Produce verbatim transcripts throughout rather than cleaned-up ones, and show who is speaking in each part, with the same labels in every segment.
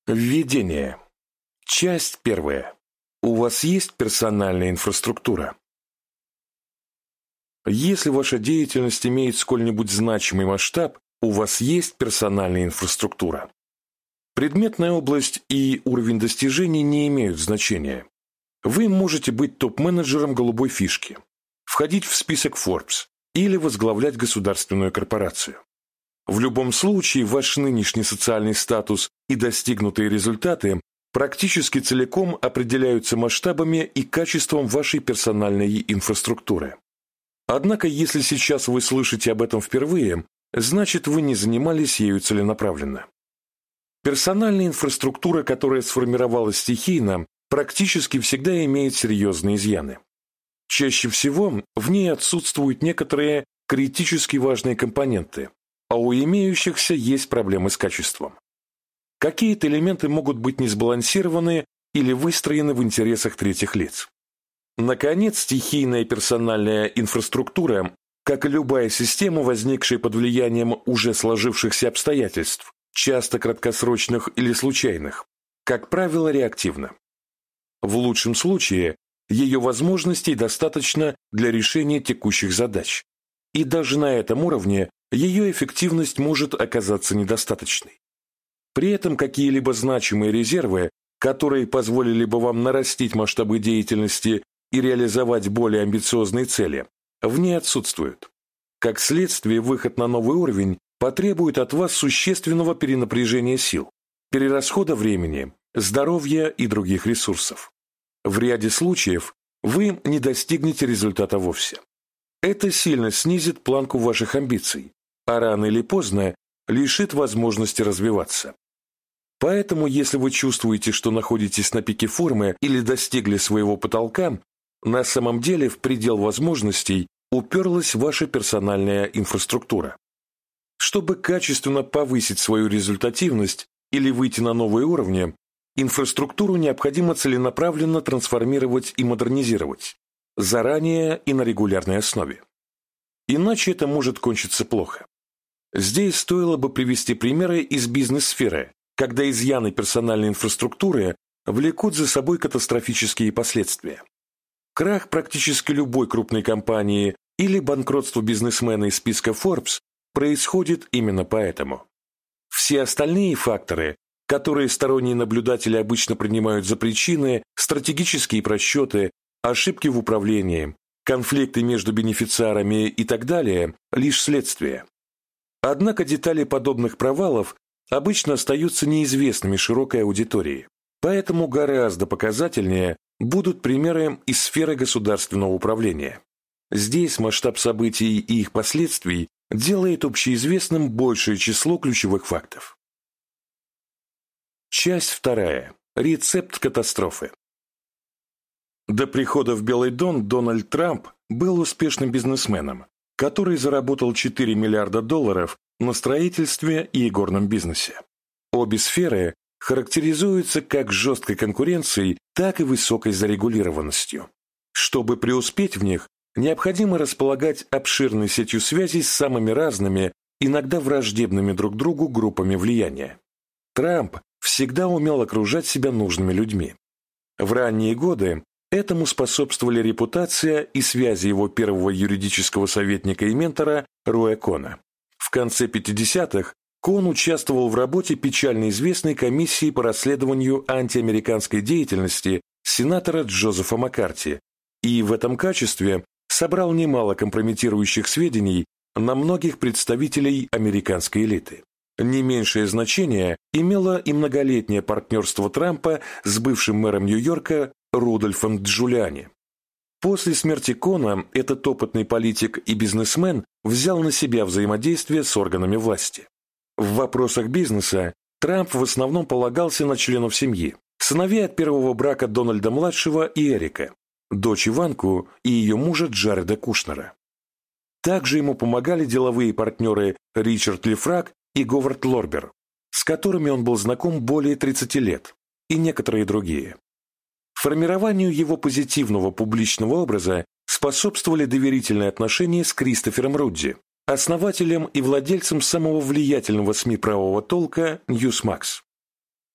Speaker 1: Введение. Часть первая. У вас есть персональная инфраструктура? Если ваша деятельность имеет сколь-нибудь значимый масштаб, у вас есть персональная инфраструктура. Предметная область и уровень достижений не имеют значения. Вы можете быть топ-менеджером голубой фишки, входить в список Forbes или возглавлять государственную корпорацию. В любом случае, ваш нынешний социальный статус и достигнутые результаты практически целиком определяются масштабами и качеством вашей персональной инфраструктуры. Однако, если сейчас вы слышите об этом впервые, значит, вы не занимались ею целенаправленно. Персональная инфраструктура, которая сформировалась стихийно, практически всегда имеет серьезные изъяны. Чаще всего в ней отсутствуют некоторые критически важные компоненты, а у имеющихся есть проблемы с качеством. Какие-то элементы могут быть несбалансированы или выстроены в интересах третьих лиц. Наконец, стихийная персональная инфраструктура, как и любая система, возникшая под влиянием уже сложившихся обстоятельств, часто краткосрочных или случайных, как правило, реактивна. В лучшем случае, ее возможностей достаточно для решения текущих задач, и даже на этом уровне ее эффективность может оказаться недостаточной. При этом какие-либо значимые резервы, которые позволили бы вам нарастить масштабы деятельности и реализовать более амбициозные цели, в ней отсутствуют. Как следствие, выход на новый уровень потребует от вас существенного перенапряжения сил, перерасхода времени, здоровья и других ресурсов. В ряде случаев вы не достигнете результата вовсе. Это сильно снизит планку ваших амбиций, а рано или поздно лишит возможности развиваться. Поэтому, если вы чувствуете, что находитесь на пике формы или достигли своего потолка, на самом деле в предел возможностей уперлась ваша персональная инфраструктура. Чтобы качественно повысить свою результативность или выйти на новые уровни, инфраструктуру необходимо целенаправленно трансформировать и модернизировать, заранее и на регулярной основе. Иначе это может кончиться плохо. Здесь стоило бы привести примеры из бизнес-сферы, когда изъяны персональной инфраструктуры влекут за собой катастрофические последствия. Крах практически любой крупной компании или банкротство бизнесмена из списка Forbes происходит именно поэтому. Все остальные факторы, которые сторонние наблюдатели обычно принимают за причины, стратегические просчеты, ошибки в управлении, конфликты между бенефициарами и так далее, лишь следствие. Однако детали подобных провалов обычно остаются неизвестными широкой аудитории, поэтому гораздо показательнее будут примеры из сферы государственного управления. Здесь масштаб событий и их последствий делает общеизвестным большее число ключевых фактов. Часть вторая. Рецепт катастрофы. До прихода в Белый дом Дональд Трамп был успешным бизнесменом, который заработал четыре миллиарда долларов на строительстве и игорном бизнесе. Обе сферы характеризуются как жесткой конкуренцией, так и высокой зарегулированностью. Чтобы преуспеть в них, необходимо располагать обширной сетью связей с самыми разными, иногда враждебными друг другу группами влияния. Трамп всегда умел окружать себя нужными людьми. В ранние годы этому способствовали репутация и связи его первого юридического советника и ментора Роя Кона. В конце пятидесятых Кон участвовал в работе печально известной комиссии по расследованию антиамериканской деятельности сенатора Джозефа Маккарти и в этом качестве собрал немало компрометирующих сведений на многих представителей американской элиты. Не меньшее значение имело и многолетнее партнерство Трампа с бывшим мэром Нью-Йорка Рудольфом Джулиани. После смерти Кона этот опытный политик и бизнесмен взял на себя взаимодействие с органами власти. В вопросах бизнеса Трамп в основном полагался на членов семьи, сыновей от первого брака Дональда-младшего и Эрика, дочь Иванку и ее мужа Джареда Кушнера. Также ему помогали деловые партнеры Ричард Лифрак и Говард Лорбер, с которыми он был знаком более тридцати лет, и некоторые другие. Формированию его позитивного публичного образа способствовали доверительные отношения с Кристофером Рудди, основателем и владельцем самого влиятельного СМИ правового толка Newsmax.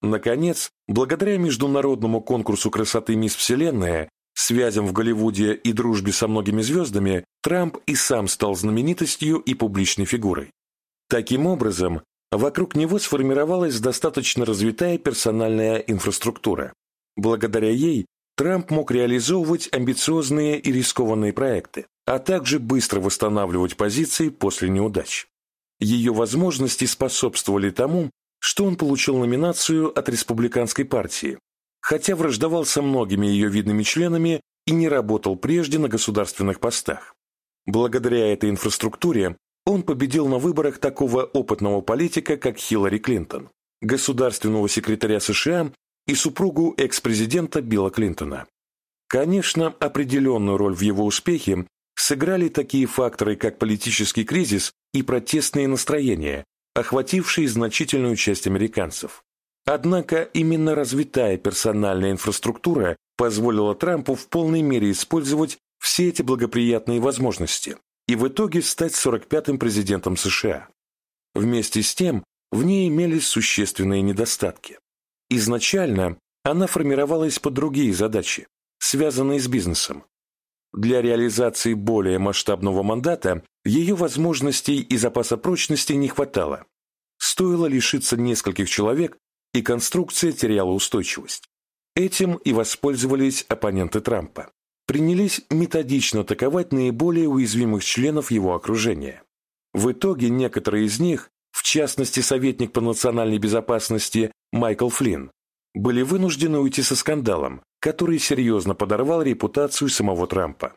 Speaker 1: Наконец, благодаря международному конкурсу красоты «Мисс Вселенная», связям в Голливуде и дружбе со многими звездами, Трамп и сам стал знаменитостью и публичной фигурой. Таким образом, вокруг него сформировалась достаточно развитая персональная инфраструктура. Благодаря ей Трамп мог реализовывать амбициозные и рискованные проекты, а также быстро восстанавливать позиции после неудач. Ее возможности способствовали тому, что он получил номинацию от Республиканской партии, хотя враждовал со многими ее видными членами и не работал прежде на государственных постах. Благодаря этой инфраструктуре он победил на выборах такого опытного политика, как Хиллари Клинтон, государственного секретаря США и супругу экс-президента Билла Клинтона. Конечно, определенную роль в его успехе сыграли такие факторы, как политический кризис и протестные настроения, охватившие значительную часть американцев. Однако именно развитая персональная инфраструктура позволила Трампу в полной мере использовать все эти благоприятные возможности и в итоге стать сорок пятым президентом США. Вместе с тем, в ней имелись существенные недостатки. Изначально она формировалась под другие задачи, связанные с бизнесом. Для реализации более масштабного мандата ее возможностей и запаса прочности не хватало. Стоило лишиться нескольких человек, и конструкция теряла устойчивость. Этим и воспользовались оппоненты Трампа. Принялись методично атаковать наиболее уязвимых членов его окружения. В итоге некоторые из них, в частности советник по национальной безопасности Майкл Флинн, были вынуждены уйти со скандалом, который серьезно подорвал репутацию самого Трампа.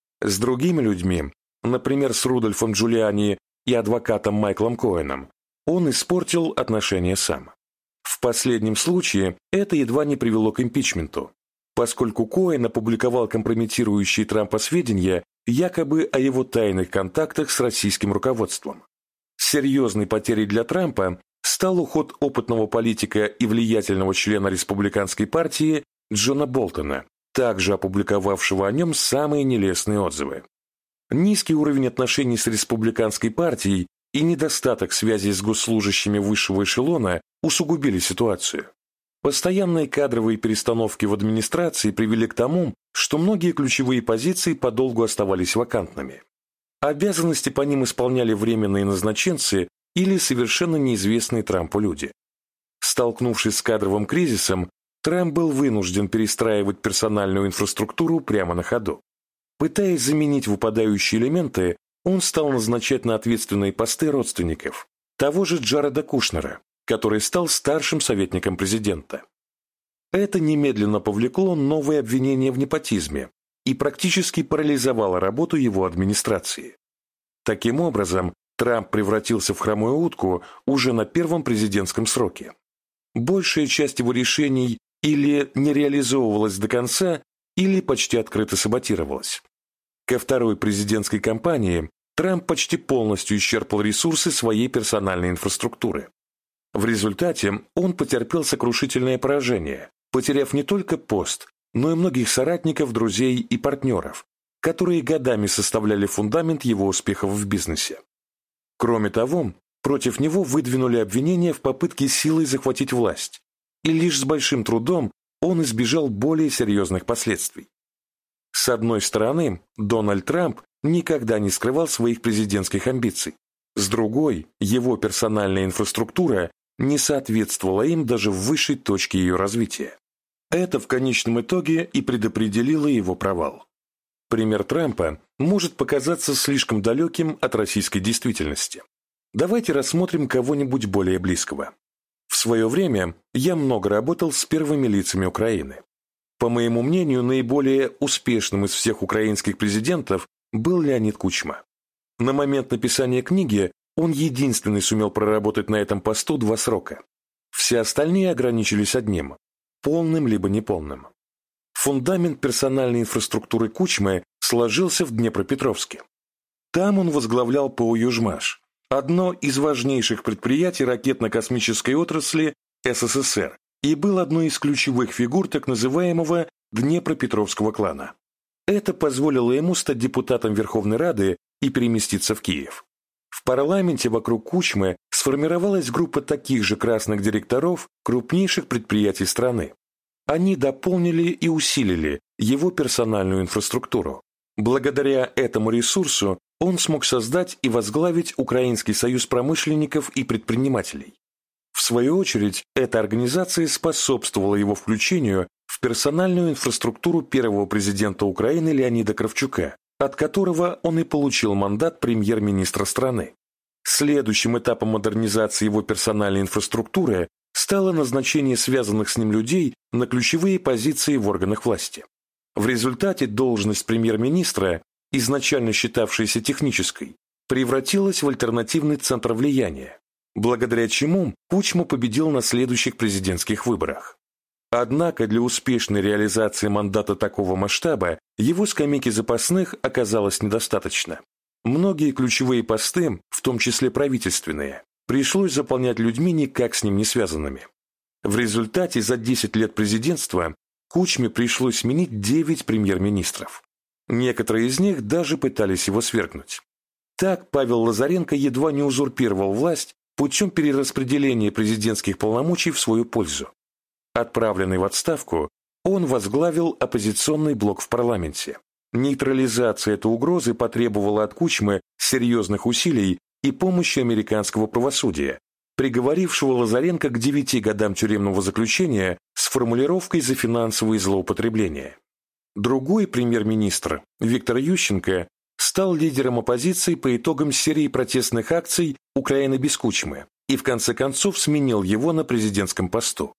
Speaker 1: С другими людьми, например, с Рудольфом Джулиани и адвокатом Майклом Коэном, он испортил отношения сам. В последнем случае это едва не привело к импичменту, поскольку Коэн опубликовал компрометирующие Трампа сведения якобы о его тайных контактах с российским руководством. Серьезной потерей для Трампа стал уход опытного политика и влиятельного члена республиканской партии Джона Болтона, также опубликовавшего о нем самые нелестные отзывы. Низкий уровень отношений с республиканской партией и недостаток связей с госслужащими высшего эшелона усугубили ситуацию. Постоянные кадровые перестановки в администрации привели к тому, что многие ключевые позиции подолгу оставались вакантными. Обязанности по ним исполняли временные назначенцы или совершенно неизвестные Трампу люди. Столкнувшись с кадровым кризисом, Трамп был вынужден перестраивать персональную инфраструктуру прямо на ходу. Пытаясь заменить выпадающие элементы, он стал назначать на ответственные посты родственников, того же Джареда Кушнера, который стал старшим советником президента. Это немедленно повлекло новые обвинения в непотизме и практически парализовало работу его администрации. Таким образом, Трамп превратился в хромую утку уже на первом президентском сроке. Большая часть его решений или не реализовывалась до конца, или почти открыто саботировалась. Ко второй президентской кампании Трамп почти полностью исчерпал ресурсы своей персональной инфраструктуры. В результате он потерпел сокрушительное поражение, потеряв не только пост, но и многих соратников, друзей и партнеров, которые годами составляли фундамент его успехов в бизнесе. Кроме того, против него выдвинули обвинения в попытке силой захватить власть, и лишь с большим трудом он избежал более серьезных последствий. С одной стороны, Дональд Трамп никогда не скрывал своих президентских амбиций. С другой, его персональная инфраструктура не соответствовала им даже в высшей точке ее развития. Это в конечном итоге и предопределило его провал. Пример Трампа может показаться слишком далеким от российской действительности. Давайте рассмотрим кого-нибудь более близкого. В свое время я много работал с первыми лицами Украины. По моему мнению, наиболее успешным из всех украинских президентов был Леонид Кучма. На момент написания книги он единственный сумел проработать на этом посту два срока. Все остальные ограничились одним – полным либо неполным. Фундамент персональной инфраструктуры Кучмы сложился в Днепропетровске. Там он возглавлял ПО «Южмаш», одно из важнейших предприятий ракетно-космической отрасли СССР, и был одной из ключевых фигур так называемого Днепропетровского клана. Это позволило ему стать депутатом Верховной Рады и переместиться в Киев. В парламенте вокруг Кучмы сформировалась группа таких же красных директоров крупнейших предприятий страны. Они дополнили и усилили его персональную инфраструктуру. Благодаря этому ресурсу он смог создать и возглавить Украинский союз промышленников и предпринимателей. В свою очередь, эта организация способствовала его включению в персональную инфраструктуру первого президента Украины Леонида Кравчука, от которого он и получил мандат премьер-министра страны. Следующим этапом модернизации его персональной инфраструктуры стало назначение связанных с ним людей на ключевые позиции в органах власти. В результате должность премьер-министра, изначально считавшаяся технической, превратилась в альтернативный центр влияния, благодаря чему Кучма победил на следующих президентских выборах. Однако для успешной реализации мандата такого масштаба его скамейки запасных оказалось недостаточно. Многие ключевые посты, в том числе правительственные, пришлось заполнять людьми никак с ним не связанными. В результате за десять лет президентства Кучме пришлось сменить девять премьер-министров. Некоторые из них даже пытались его свергнуть. Так Павел Лазаренко едва не узурпировал власть путем перераспределения президентских полномочий в свою пользу. Отправленный в отставку, он возглавил оппозиционный блок в парламенте. Нейтрализация этой угрозы потребовала от Кучмы серьезных усилий и помощи американского правосудия, приговорившего Лазаренко к девяти годам тюремного заключения с формулировкой за финансовые злоупотребления. Другой премьер-министр, Виктор Ющенко, стал лидером оппозиции по итогам серии протестных акций «Украина без Кучмы» и в конце концов сменил его на президентском посту.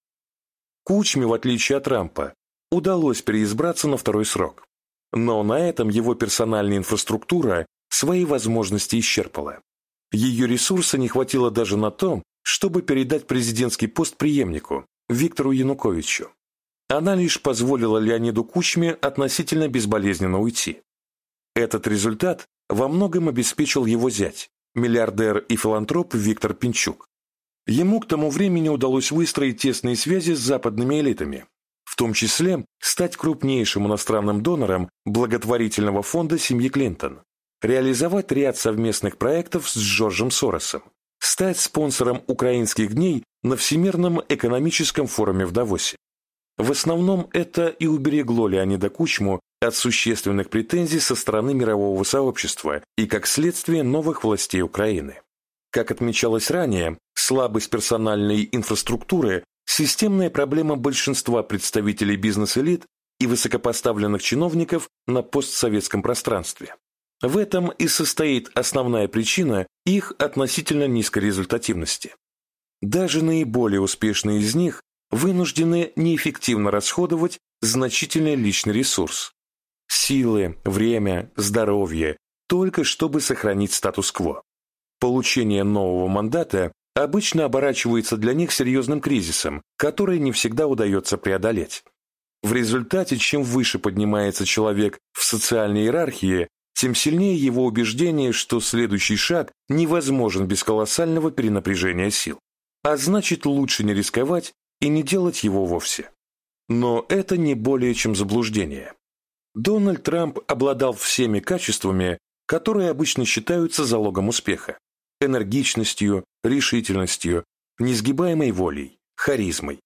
Speaker 1: Кучме, в отличие от Трампа, удалось переизбраться на второй срок. Но на этом его персональная инфраструктура свои возможности исчерпала. Ее ресурса не хватило даже на то, чтобы передать президентский пост преемнику, Виктору Януковичу. Она лишь позволила Леониду Кучме относительно безболезненно уйти. Этот результат во многом обеспечил его зять, миллиардер и филантроп Виктор Пинчук. Ему к тому времени удалось выстроить тесные связи с западными элитами, в том числе стать крупнейшим иностранным донором благотворительного фонда семьи Клинтон, реализовать ряд совместных проектов с Джорджем Соросом, стать спонсором украинских дней на Всемирном экономическом форуме в Давосе. В основном это и уберегло Леонида Кучму от существенных претензий со стороны мирового сообщества и, как следствие, новых властей Украины. Как отмечалось ранее, слабость персональной инфраструктуры – системная проблема большинства представителей бизнес-элит и высокопоставленных чиновников на постсоветском пространстве. В этом и состоит основная причина их относительно низкой результативности. Даже наиболее успешные из них вынуждены неэффективно расходовать значительный личный ресурс – силы, время, здоровье, только чтобы сохранить статус-кво. Получение нового мандата обычно оборачивается для них серьезным кризисом, который не всегда удается преодолеть. В результате, чем выше поднимается человек в социальной иерархии, тем сильнее его убеждение, что следующий шаг невозможен без колоссального перенапряжения сил. А значит, лучше не рисковать и не делать его вовсе. Но это не более чем заблуждение. Дональд Трамп обладал всеми качествами, которые обычно считаются залогом успеха: энергичностью, решительностью, несгибаемой волей, харизмой.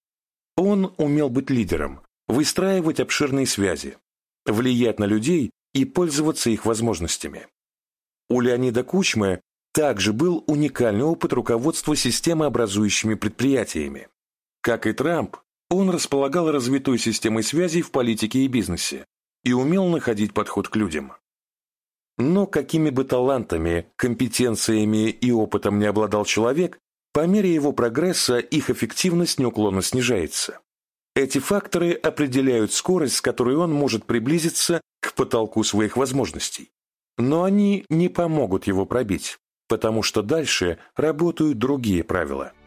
Speaker 1: Он умел быть лидером, выстраивать обширные связи, влиять на людей и пользоваться их возможностями. У Леонида Кучмы также был уникальный опыт руководства системообразующими предприятиями. Как и Трамп, он располагал развитой системой связей в политике и бизнесе и умел находить подход к людям. Но какими бы талантами, компетенциями и опытом не обладал человек, по мере его прогресса их эффективность неуклонно снижается. Эти факторы определяют скорость, с которой он может приблизиться к потолку своих возможностей. Но они не помогут его пробить, потому что дальше работают другие правила.